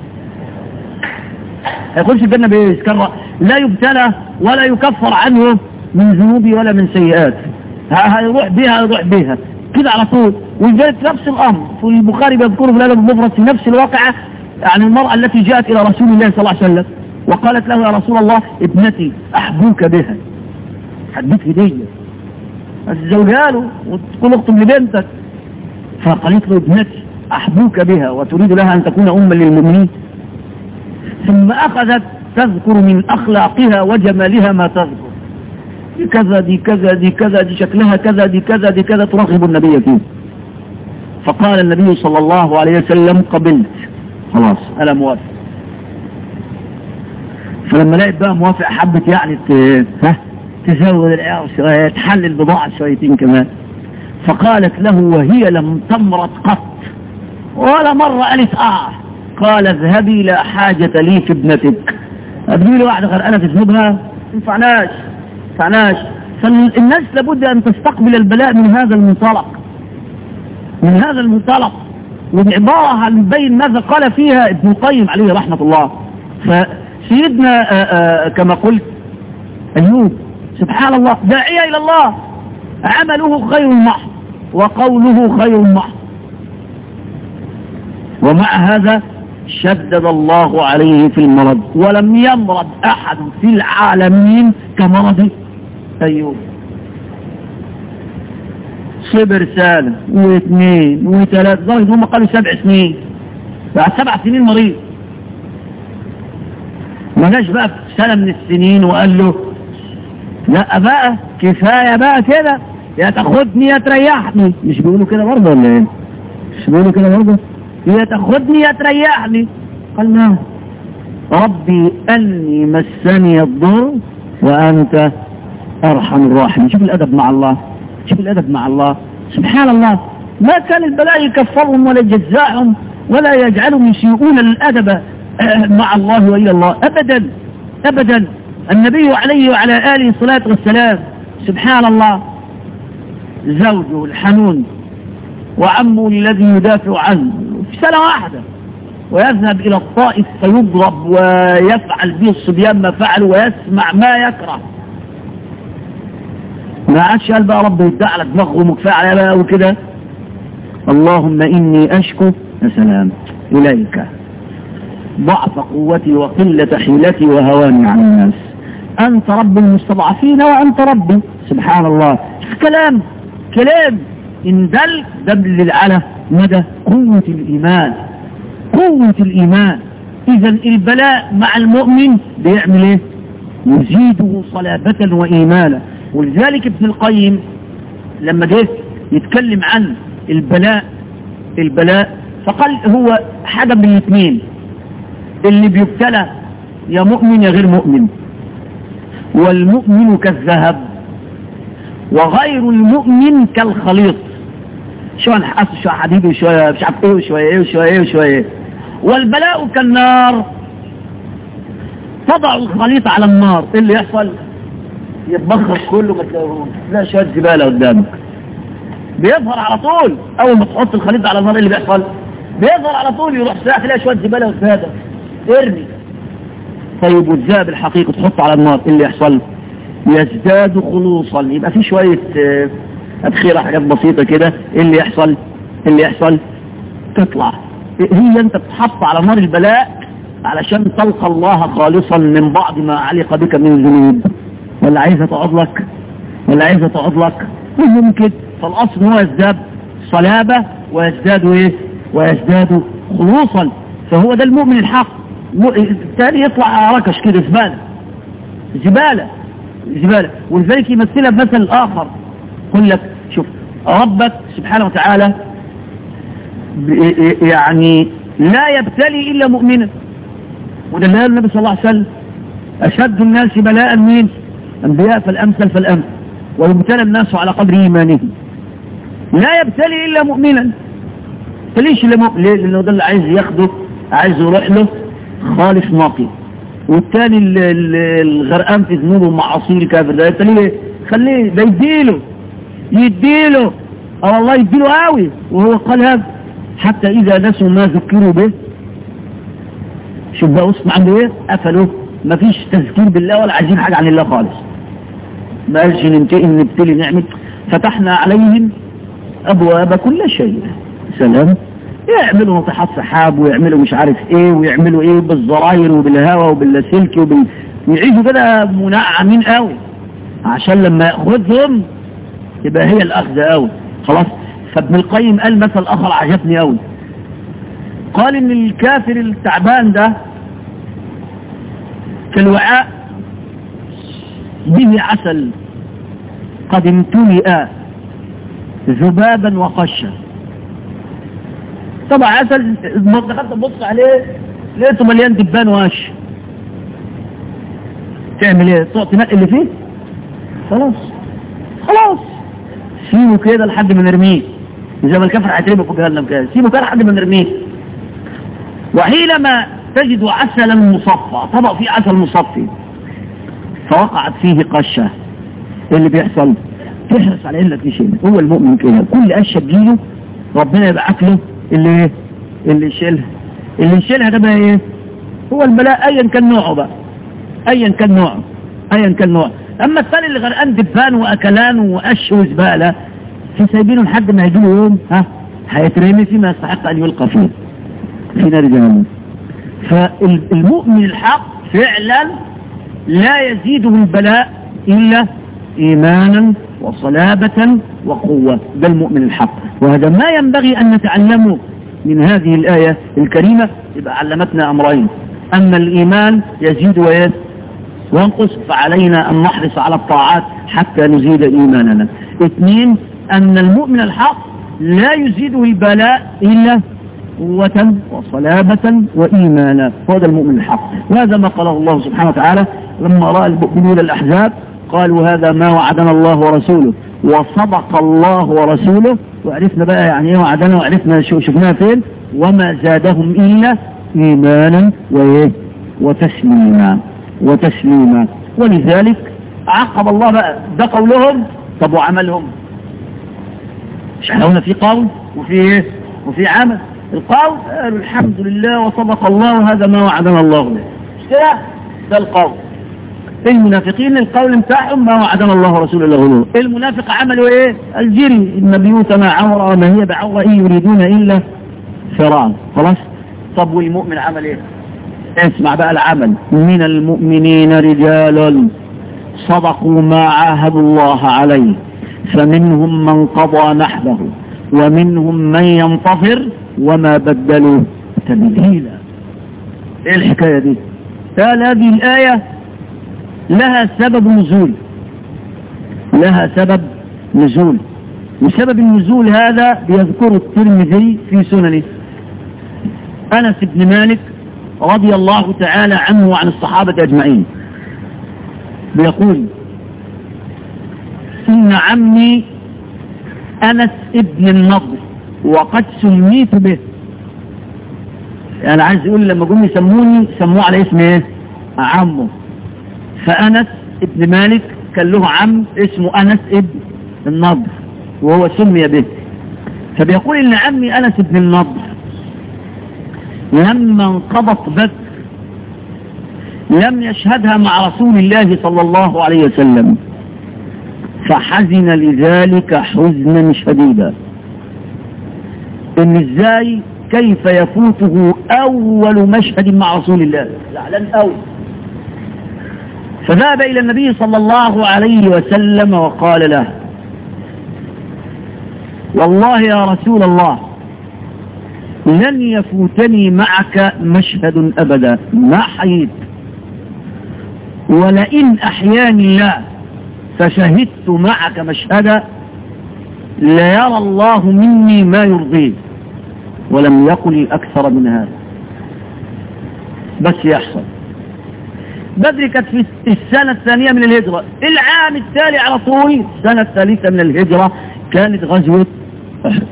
هيخش الجنة بيسكر، لا يبتلى ولا يكفر عنه من ذنوبه ولا من سيئات، هيروح بها هيروح بها كده على طول. وجدت نفس الأمر في البخاري بيذكره في الأدب المفرد في نفس الواقعة عن المرأة التي جاءت إلى رسول الله صلى الله عليه وسلم وقالت له يا رسول الله ابنتي أحبوك بها، حديث هدية الزوجها له وتقول اكتب لبنتك، فقالت له ابنتي أحبوك بها وتريد لها أن تكون أما للمؤمنين. ثم أخذت تذكر من أخلاقها وجمالها ما تذكر، دي كذا دي كذا دي كذا دي شكلها كذا دي كذا دي كذا ترغب النبي فيه. فقال النبي صلى الله عليه وسلم قبلت، خلاص أنا موافق. فلما لقيت بقى موافق حبت يعني ها تزود العيار شوية، تحلل البضاعة شويتين كمان. فقالت له وهي لم تمرض قط ولا مرة قالت آه، قال اذهبي لا حاجة لي في ابنتك. أبني لي واحدة غير أنا في ذنوبها ينفعناش ينفعناش. فالناس لابد أن تستقبل البلاء من هذا المنطلق، من هذا المنطلق. والعبارة هنبين ماذا قال فيها ابن القيم عليه رحمة الله. فسيدنا آآ آآ كما قلت أيوب سبحان الله داعية إلى الله، عمله خير محض وقوله خير محض، ومع هذا شدد الله عليه في المرض، ولم يمرض أحد في العالمين كمرض أيوب. صبر سنة واثنين وثلاث درجة هم قالوا سبع سنين، بعد سبع سنين مريض. ما جاش بقى في سنة من السنين وقال له لا بقى كفاية بقى كده، يا تاخدني يا تريحني. مش بيقولوا كده برضه ولا ايه؟ مش بيقولوا كده برضه؟ يا تاخدني يا تريحني. قال نعم ربي أني مسني الضر وأنت أرحم الراحمين. شوف الأدب مع الله، شوف الأدب مع الله سبحان الله. ما كان البلاء يكفرهم ولا يجزعهم ولا يجعلهم يسيئون الأدب مع الله وإلى الله أبدا أبدا. النبي عليه وعلى آله الصلاة والسلام سبحان الله زوجه الحنون وعمه الذي يدافع عنه في سنة واحدة، ويذهب إلى الطائف فيضرب ويفعل به الصبيان ما فعل ويسمع ما يكره، ما عادش قال بقى رب يدعي على دماغهم وكفايه عليها بقى وكده. اللهم إني أشكو يا سلام إليك ضعف قوتي وقلة حيلتي وهواني على الناس، أنت رب المستضعفين وأنت ربي. سبحان الله، كلام كلام إن دل دل على مدى قوة الإيمان، قوة الإيمان. إذا البلاء مع المؤمن بيعمل إيه؟ يزيده صلابة وإيمانا. ولذلك ابن القيم لما جه يتكلم عن البلاء البلاء فقال هو حاجة من الاثنين، اللي بيبتلى يا مؤمن يا غير مؤمن، والمؤمن كالذهب وغير المؤمن كالخليط. شوية نحقص شوية حديد وشوية مش عارف ايه وشوية ايه وشوية ايه وشوية ايه. والبلاء كالنار، تضع الخليط على النار ايه اللي يحصل؟ يتبخر كله، ما تلاقي شوية زبالة قدامك، بيظهر على طول. اول ما تحط الخليط على النار ايه اللي بيحصل؟ بيظهر على طول، يروح ساعة تلاقي شوية زبالة وزهادة ارمي. طيب والذهب الحقيقي تحطه على النار ايه اللي يحصل؟ يزداد خلوصا، يبقى في شوية أبخيرة حاجات بسيطة كده، ايه اللي يحصل؟ ايه اللي يحصل؟ تطلع. هي انت بتحط على نار البلاء علشان تلقى الله خالصا من بعض ما علق بك من ذنوب، ولا عايزة تقعد لك ولا عايزة تقعد لك ممكن. فالأصل هو يزداد صلابة ويزداد ايه؟ ويزداد خلوصا. فهو ده المؤمن الحق. الثاني يطلع ركش كده زبالة زبالة زبالة. ولذلك يمثلها بمثل آخر، يقول لك شوف ربك سبحانه وتعالى يعني لا يبتلي إلا مؤمنا، وده اللي قال النبي صلى الله عليه وسلم أشد الناس بلاء مين؟ أنبياء فالأمثل فالأمثل، ويبتلى الناس على قدر إيمانهم. لا يبتلي إلا مؤمنا. فليش إلا مؤمن؟ ليه؟ لأنه ده اللي عايز ياخده، عايز يروح له خالص نقي. والتاني الغرقان في ذنوبه ومعاصيه الكافر ده يبتليه، خليه ده يديله يديله اه والله يديله قوي. وهو قال هذا حتى إذا نسوا ما ذكروا به، شوف بقى اسمع عنده ايه؟ قفلوا، ما فيش تذكير بالله ولا عايزين حاجة عن الله خالص. ما قالش ننتقل نبتلي نعمل. فتحنا عليهم أبواب كل شيء. سلام. يعملوا ناطحات سحاب ويعملوا مش عارف ايه ويعملوا ايه بالزراير وبالهواء وباللاسلكي وبال... ويعيشوا كده منعمين قوي عشان لما ياخذهم يبقى هي الاخذ قوي خلاص. فابن القيم قال مثل اخر عجبني قوي، قال ان الكافر التعبان ده في الوعاء به عسل قد امتلئ ذبابا وقشا. طبعا عسل دخلت تبص عليه لقيته مليان دبان وقش، تعمل ايه؟ تقعد تنقي اللي فيه؟ خلاص خلاص سيبه كده لحد ما نرميه، زي ما الكافر هيترمي في جهنم كده، سيبه كده لحد ما نرميه. وحينما تجد عسلا مصفى، طبق فيه عسل مصفي فوقعت فيه قشة، ايه اللي بيحصل؟ تحرص على انك تشيله. هو المؤمن كده، كل قشة تجيله ربنا يبعت له اللي ايه؟ اللي يشيلها. اللي يشيلها ده بقى ايه؟ هو البلاء ايا كان نوعه بقى، ايا كان نوعه ايا كان نوعه. اما الثاني اللي غرقان دبان واكلان وقش وزباله في سايبينه لحد ما يجيله يوم ها هيترمي فيما يستحق ان يلقى فيه في نار جهنم. فالمؤمن الحق فعلا لا يزيده البلاء الا ايمانا وصلابة وقوة. ده المؤمن الحق، وهذا ما ينبغي ان نتعلمه من هذه الآية الكريمة. يبقى علمتنا امرين، اما الايمان يزيد وينقص فعلينا ان نحرص على الطاعات حتى نزيد ايماننا. اثنين، ان المؤمن الحق لا يزيده البلاء الا قوة وصلابة وإيمانا. هذا المؤمن الحق، وهذا ما قاله الله سبحانه وتعالى لما رأى المؤمنون الأحزاب قالوا هذا ما وعدنا الله ورسوله وصدق الله ورسوله. وعرفنا بقى يعني ايه وعدنا، وعرفنا شفناها فين. وما زادهم إلا إيمانا وإيه وتسليما وتسليما. ولذلك عقب الله بقى ده قولهم. طب وعملهم؟ مش احنا قلنا في قول وفي ايه وفي عمل. القول قالوا الحمد لله وصدق الله وهذا ما وعدنا الله به، مش كده؟ ده القول. المنافقين القول بتاعهم ما وعدنا الله ورسوله الا غرور. المنافق عملوا ايه؟ الجري، ان بيوتنا عوره وما هي بعوره ان يريدون الا فرارا. خلاص. طب والمؤمن عمل ايه؟ اسمع بقى العمل. من المؤمنين رجال صدقوا ما عاهدوا الله عليه فمنهم من قضى نحبه ومنهم من ينتظر وما بدلوا تبديلا. ايه الحكايه دي؟ قال هذه الايه لها سبب نزول، لها سبب نزول، وسبب النزول هذا بيذكره الترمذي في سننه. أنس بن مالك رضي الله تعالى عنه وعن الصحابة أجمعين بيقول إن عمي أنس ابن النضر وقد سميت به. يعني عايز يقول لما جم يسموني سموه على اسم ايه؟ عمه. فأنس ابن مالك كان له عم اسمه أنس ابن النضر وهو سمي به. فبيقول إن عمي أنس ابن النضر لما انقضت بدر لم يشهدها مع رسول الله صلى الله عليه وسلم فحزن لذلك حزنا شديدا. إن ازاي كيف يفوته أول مشهد مع رسول الله، زعلان قوي. فذهب إلى النبي صلى الله عليه وسلم وقال له والله يا رسول الله لن يفوتني معك مشهد أبدا ما حييت، ولئن أحياني الله فشهدت معك مشهدا ليرى الله مني ما يرضيه. ولم يقل أكثر من هذا بس يحصل. بدر كانت في السنة الثانية من الهجرة، العام التالي على طول السنة الثالثة من الهجرة كانت غزوة أحد.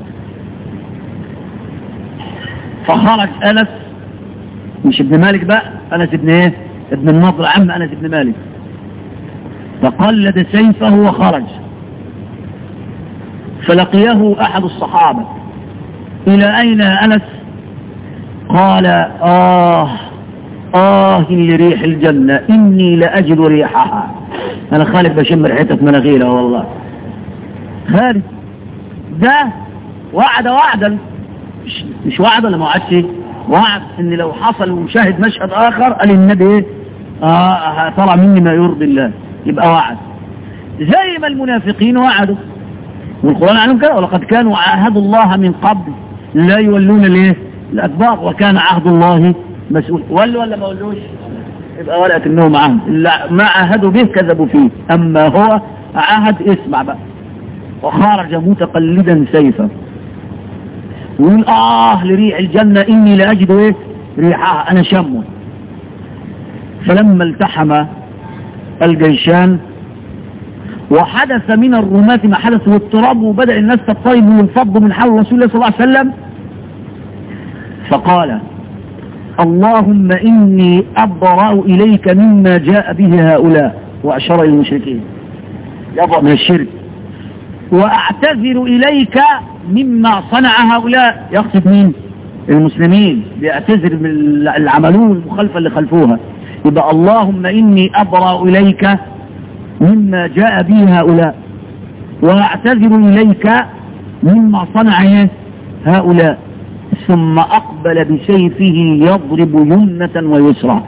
فخرج أنس مش ابن مالك بقى، أنس ابن ايه؟ ابن النضر عم أنس ابن مالك. فقلد سيفه وخرج فلقيه أحد الصحابة إلى أين أنس؟ قال آه آه لريح الجنة إني لأجد ريحها. أنا خالد بشم ريحتها في مناخيرها والله. خالد ده وعد وعدا مش, مش وعد ولا ما وعدش، وعد إن لو حصل ومشاهد مشهد آخر قال النبي إيه؟ آه طلع مني ما يرضي الله، يبقى وعد زي ما المنافقين وعدوا. والقرآن عنهم كده ولقد كانوا عاهدوا الله من قبل لا يولون ليه الأدبار وكان عهد الله مسؤول. ولوا ولا ما ولوش؟ يبقى ولقت انهم عهد ما عاهدوا به كذبوا فيه. اما هو عهد اسمع بقى. وخرج متقلدا سيفا ويقول اه لريح الجنة اني لاجد ايه ريحها انا شمه. فلما التحم الجيشان وحدث من الرماة ما حدث واضطراب وبدأ الناس تضطرب وينفضوا من حول رسول الله صلى الله عليه وسلم فقال اللهم إني أبرأ إليك مما جاء به هؤلاء وأشار إلى المشركين يبرأ من الشرك وأعتذر إليك مما صنع هؤلاء. يقصد مين؟ المسلمين بيعتذر من العملون المخالفة اللي خلفوها. يبقى اللهم إني أبرأ إليك مما جاء به هؤلاء وأعتذر إليك مما صنع هؤلاء. ثم أقبل بسيفه يضرب يمنة ويسرى.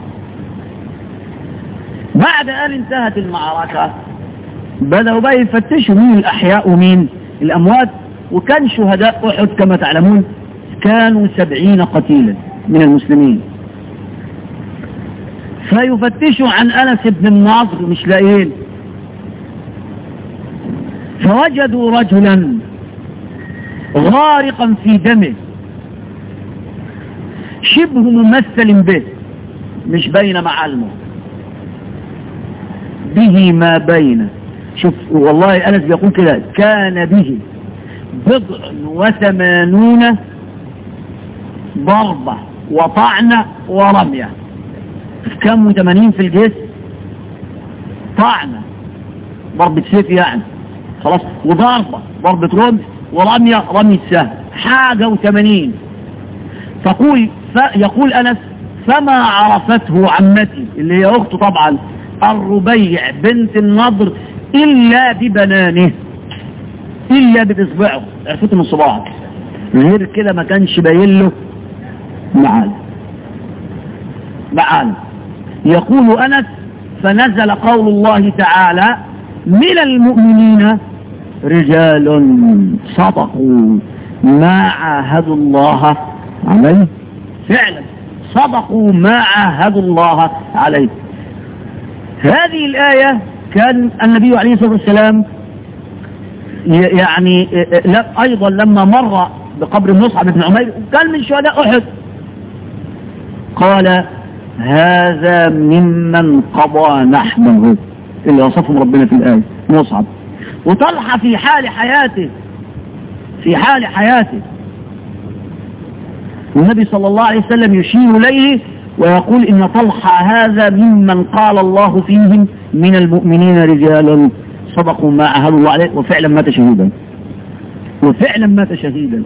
بعد أن انتهت المعركة بدأوا بقى يفتشوا مين الأحياء ومين الأموات. وكان شهداء أحد كما تعلمون كانوا سبعين قتيلا من المسلمين. فيفتشوا عن أنس بن النضر مش لاقين. فوجدوا رجلا غارقا في دمه شبه ممثل به مش بين معالمه به ما بين. شوف والله أنس بيقول كده كان به بضع وثمانون ضربة وطعنة ورمية. كم وثمانين في الجسم طعنة ضربة سيف يعني خلاص وضربة ضربة رمي ورمية رمي السهم حاجة وثمانين. تقول يقول أنس فما عرفته عمتي اللي هي أخته طبعا الربيع بنت النضر إلا ببنانه، إلا بإصبعه، عرفته من صباعه، غير كده ما كانش باين له معاله معاله. يقول أنس: فنزل قول الله تعالى: من المؤمنين رجال صدقوا ما عاهدوا الله عليه. فعلا صدقوا ما عاهدوا الله عليه. هذه الآية كان النبي عليه الصلاة والسلام يعني أيضا لما مر بقبر مصعب بن عمير كان من شهداء أحد قال: هذا ممن قضى نحبه، اللي وصفهم ربنا في الآية مصعب. وطلحة في حال حياته في حال حياته والنبي صلى الله عليه وسلم يشير إليه ويقول: إن طلحة هذا ممن قال الله فيهم من المؤمنين رجال صدقوا ما عاهدوا الله عليه، وفعلا مات شهيدا وفعلا مات شهيدا.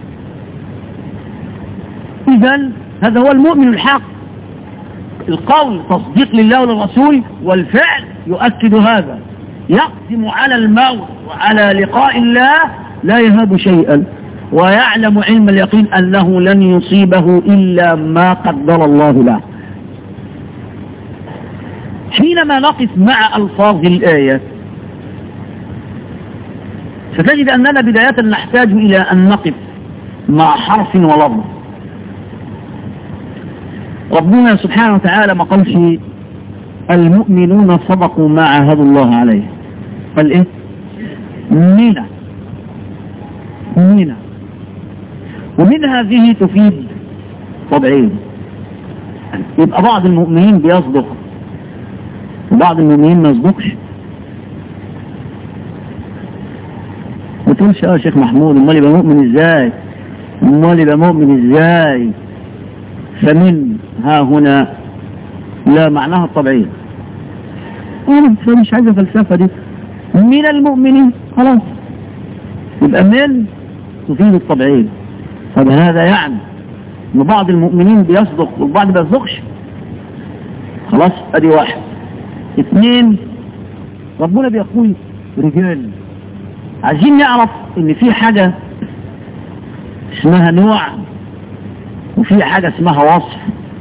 إذن هذا هو المؤمن الحق، القول تصديق لله وللرسول، والفعل يؤكد هذا، يقسم على الموت وعلى لقاء الله لا يهاب شيئا، ويعلم علم اليقين أنه لن يصيبه إلا ما قدر الله له. حينما نقف مع ألفاظ الآية فتجد أننا بداية نحتاج إلى أن نقف مع حرف ولفظ. ربنا سبحانه وتعالى ما قالش المؤمنون صدقوا ما عاهدوا الله عليه، قال إيه؟ مؤمنة مؤمنة، ومن هذه تفيد طبعين. يبقى بعض المؤمنين بيصدق وبعض المؤمنين ما يصدقش. ما تقولش اه شيخ محمود امال يبقى مؤمن ازاي امال يبقى مؤمن ازاي فمن ها هنا لا معناها الطبيعية. انا مش عايزة فلسفة دي. من المؤمنين خلاص يبقى من تفيد الطبيعية. طب هذا يعني ان بعض المؤمنين بيصدق والبعض ما بيصدقش. خلاص ادي واحد. اثنين، ربنا بيقول رجال. عايزين نعرف ان في حاجة اسمها نوع وفي حاجة اسمها وصف.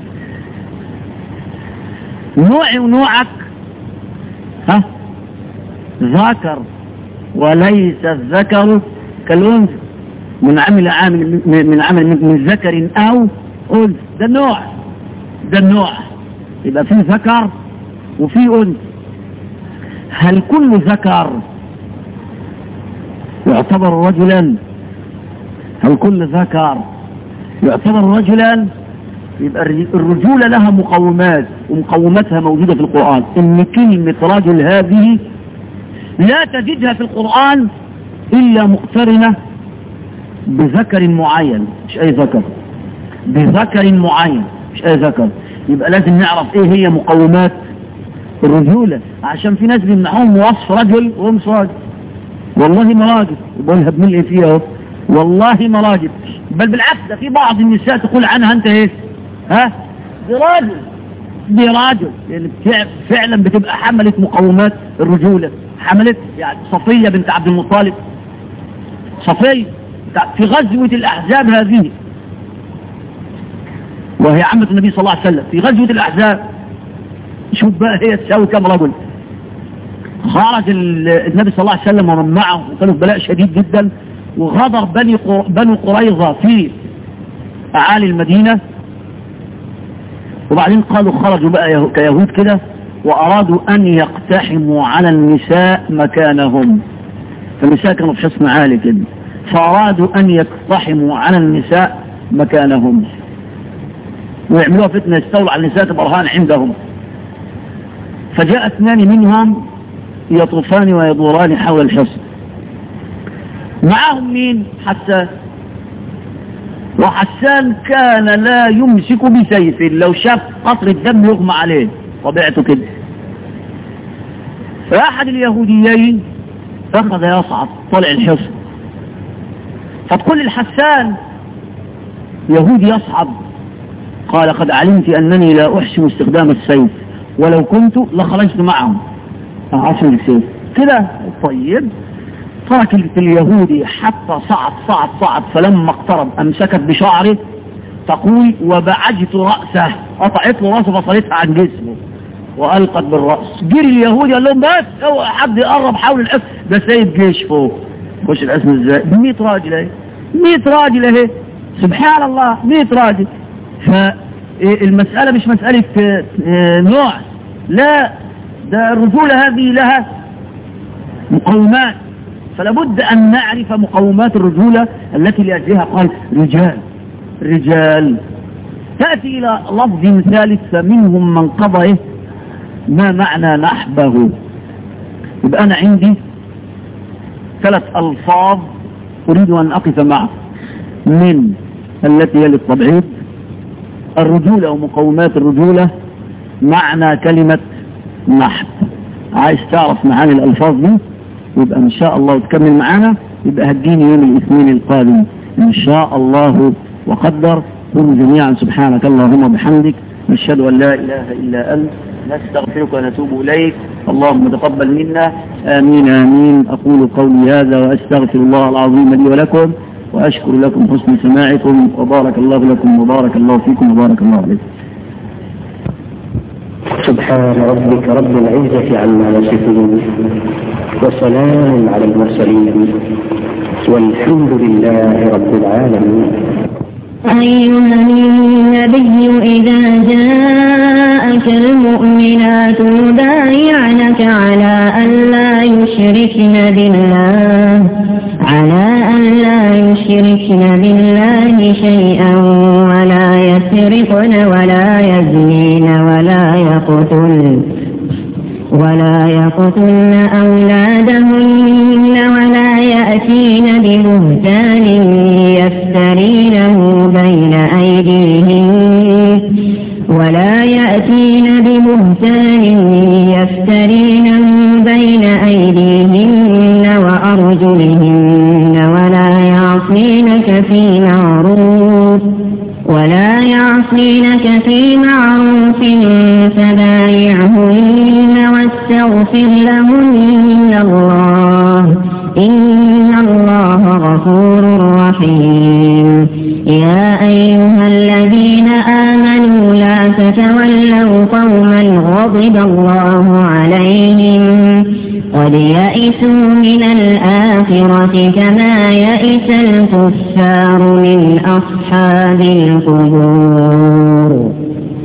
نوعي ونوعك ها ذكر وليس الذكر كالأنثى، من عمل عامل من عمل من ذكر او انثى. ده النوع ده النوع يبقى في ذكر وفي انثى. هل كل ذكر يعتبر رجلا؟ هل كل ذكر يعتبر رجلا؟ يبقى الرجولة لها مقومات ومقوماتها موجودة في القرآن. ان كلمة رجل هذه لا تجدها في القرآن الا مقترنة بذكر معين، مش اي ذكر، بذكر معين مش اي ذكر. يبقى لازم نعرف ايه هي مقومات الرجولة، عشان في ناس بيمنعهم وصف رجل وهو مش راجل. والله ما راجل، بقولها بملء فيها اهو، والله ما راجل. بل بالعكس ده في بعض النساء تقول عنها انت ايه ها دي راجل دي راجل، يعني فعلا بتبقى حملت مقومات الرجولة. حملت يعني صفية بنت عبد المطلب، صفية في غزوة الأحزاب هذه، وهي عمة النبي صلى الله عليه وسلم في غزوة الأحزاب. شوف بقى هي تساوي كم رجل. خرج النبي صلى الله عليه وسلم ومن معه وكانوا في بلاء شديد جدا، وغادر بني بنو قريظة في أعالي المدينة. وبعدين قالوا خرجوا بقى كيهود كده وأرادوا أن يقتحموا على النساء مكانهم. فالنساء كانوا في حصن عالي كده، فأرادوا أن يقتحموا على النساء مكانهم ويعملوها فتنة، يستولوا على النساء برهان عندهم. فجاء اثنان منهم يطوفان ويدوران حول الحصن، معهم مين؟ حسان. وحسان كان لا يمسك بسيف، لو شاف قطر الدم يغمى عليه، طبيعته كده. فأحد اليهوديين أخذ يصعد طلع الحصن، فتقول الحسان يهودي يصعد، قال قد علمت أنني لا أحسن استخدام السيف ولو كنت لخرجت معهم عشر سيف كده. طيب تركت اليهودي حتى صعد صعد صعد فلما اقترب أمسكت بشعره تقول وبعجت رأسه، قطعت له رأسه فصلتها عن جسمه وألقت بالرأس. جري اليهودي قال لهم بس اوعى حد يقرب حول الحصن، ده سايب جيش فوق. خش الحصن ازاي؟ مية راجل اهي، مية راجل اهي، سبحان الله، مية راجل. فالمسألة مش مسألة نوع، لا، ده الرجولة هذه لها مقومات، فلا بد أن نعرف مقومات الرجولة التي لأجلها قال رجال رجال. تأتي إلى لفظ ثالث فمنهم من قضى ما معنى نحبه. يبقى أنا عندي ثلاث ألفاظ أريد أن أقف معه، من التي هي للتبعيد، الرجولة ومقومات الرجولة، معنى كلمة نحب. عايز تعرف معاني الألفاظ دي يبقى إن شاء الله وتكمل معانا، يبقى هتجيني يوم الاثنين القادم إن شاء الله وقدر. قولوا جميعا سبحانك اللهم وبحمدك، نشهد أن لا إله إلا أنت، نستغفرك ونتوب إليك، اللهم تقبل منا، آمين آمين. أقول قولي هذا وأستغفر الله العظيم لي ولكم، وأشكر لكم حسن سماعكم، وبارك الله لكم وبارك الله فيكم وبارك الله عليكم. سبحان ربك رب العزة عما يصفون، وسلام على المرسلين، والحمد لله رب العالمين. أيها النبي إذا جاءك المؤمنات يبايعنك على أن لا يشركن بالله على أن لا يشركن بالله شيئا ولا يسرقن ولا يزنين ولا يقتلن ولا يقتلن أولادهن ولا يأتين ببهتان يفترينه بين أيديهن ولا يأتين ببهتان يفترينه بين أيديهن وأرجلهن ولا يعصينك في معروف ولا يعصينك في معروف فبايعهن واستغفر لهن الله إن الله غفور رحيم. يا أيها الذين آمنوا لا تتولوا قوما غضب الله عليهم قد يئسوا من الآخرة كما يئس الكفار من أصحاب القبور.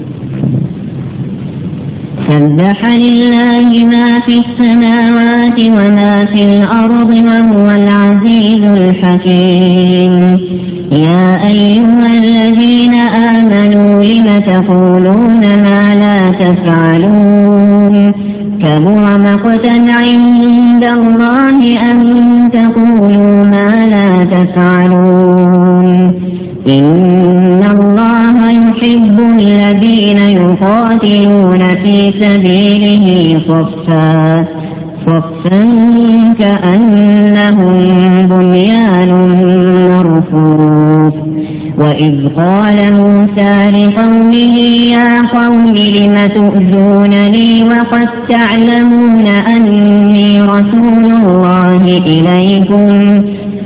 سبح لله ما في السماوات وما في الأرض وهو العزيز الحكيم. يا أيها الذين آمنوا لم تقولون ما لا تفعلون كبر مقتا عند الله أن تقولوا ما لا تفعلون. إن الله يحب الذين يقاتلون في سبيله صفا صفا كأنهم بنيان مرصوص. وإذ قال موسى لقومه يا قوم لم تؤذونني وقد تعلمون أني رسول الله إليكم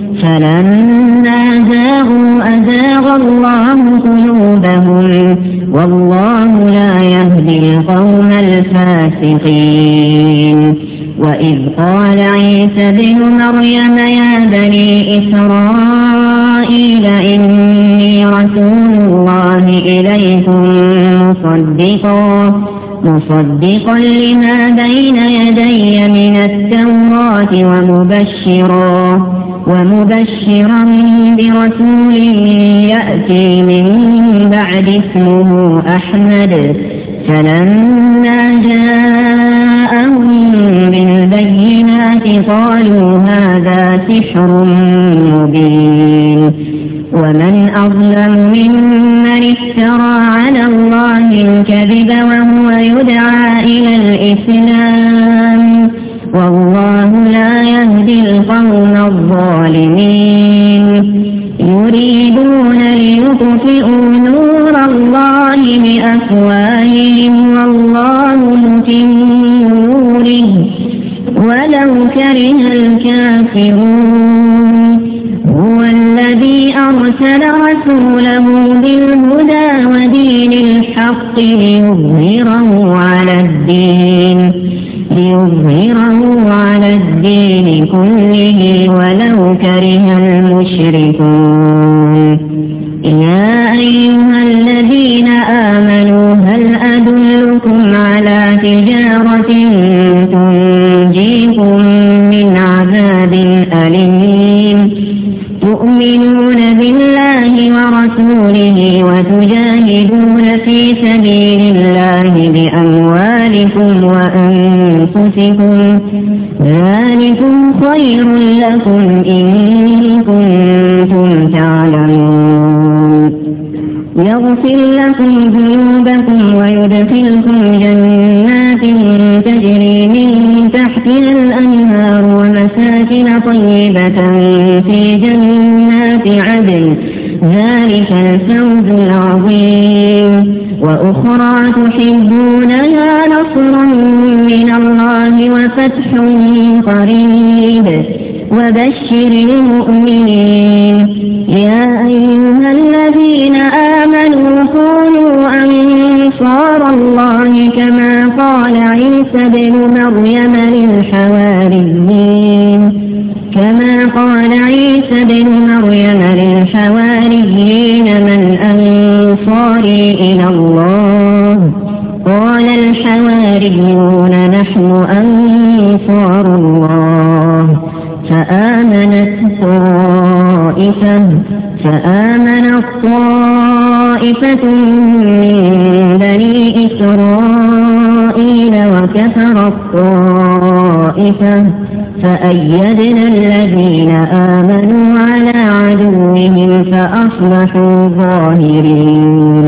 فلما زاغوا أزاغ الله قلوبهم والله لا يهدي القوم الفاسقين. وإذ قال عيسى بن مريم يا بني إسرائيل إني رسول الله إليكم مصدقا مصدقا لما بين يدي من التوراة ومبشرا ومبشرا برسول يأتي من بعد اسمه أحمد. فلما جاءهم بالبينات قالوا هذا سحر مبين. ومن أظلم ممن افترى على الله الكذب وهو يدعى إلى الإسلام والله لا يهدي القوم الظالمين. يريدون ليطفئوا نور الله بأفواههم والله الكافرون هو الذي أرسل رسوله بالهدى ودين الحق ليظهره على الدين ليظهره على الدين كله ولو كره المشركون يا أيها الذين آمنوا هل أدلكم على تجارة تنجيكم من عذاب أليم تؤمنون بالله ورسوله وتجاهدون في سبيل الله بأموالكم وأنفسكم ذلكم خير لكم إن كنتم تعلمون يغفر لكم ذنوبكم ويدخلكم جنات تجري من تحتها الأنهار ومساكن طيبة في جنات عدن ذلك الفوز العظيم وأخرى تحبونها نصر من الله وفتح قريب وبشر المؤمنين يا أيها الذين آمنوا كونوا أنصار الله كما قال عيسى بن مريم للحواريين كما قال عيسى بن مريم للحواريين من أنصاري إلى الله قال الحواريون نحن أنصار الله فآمنت طائفة فآمنت طائفة من بني إسرائيل وكفرت طائفة فأيدنا الذين آمنوا على عدوهم فأصبحوا ظاهرين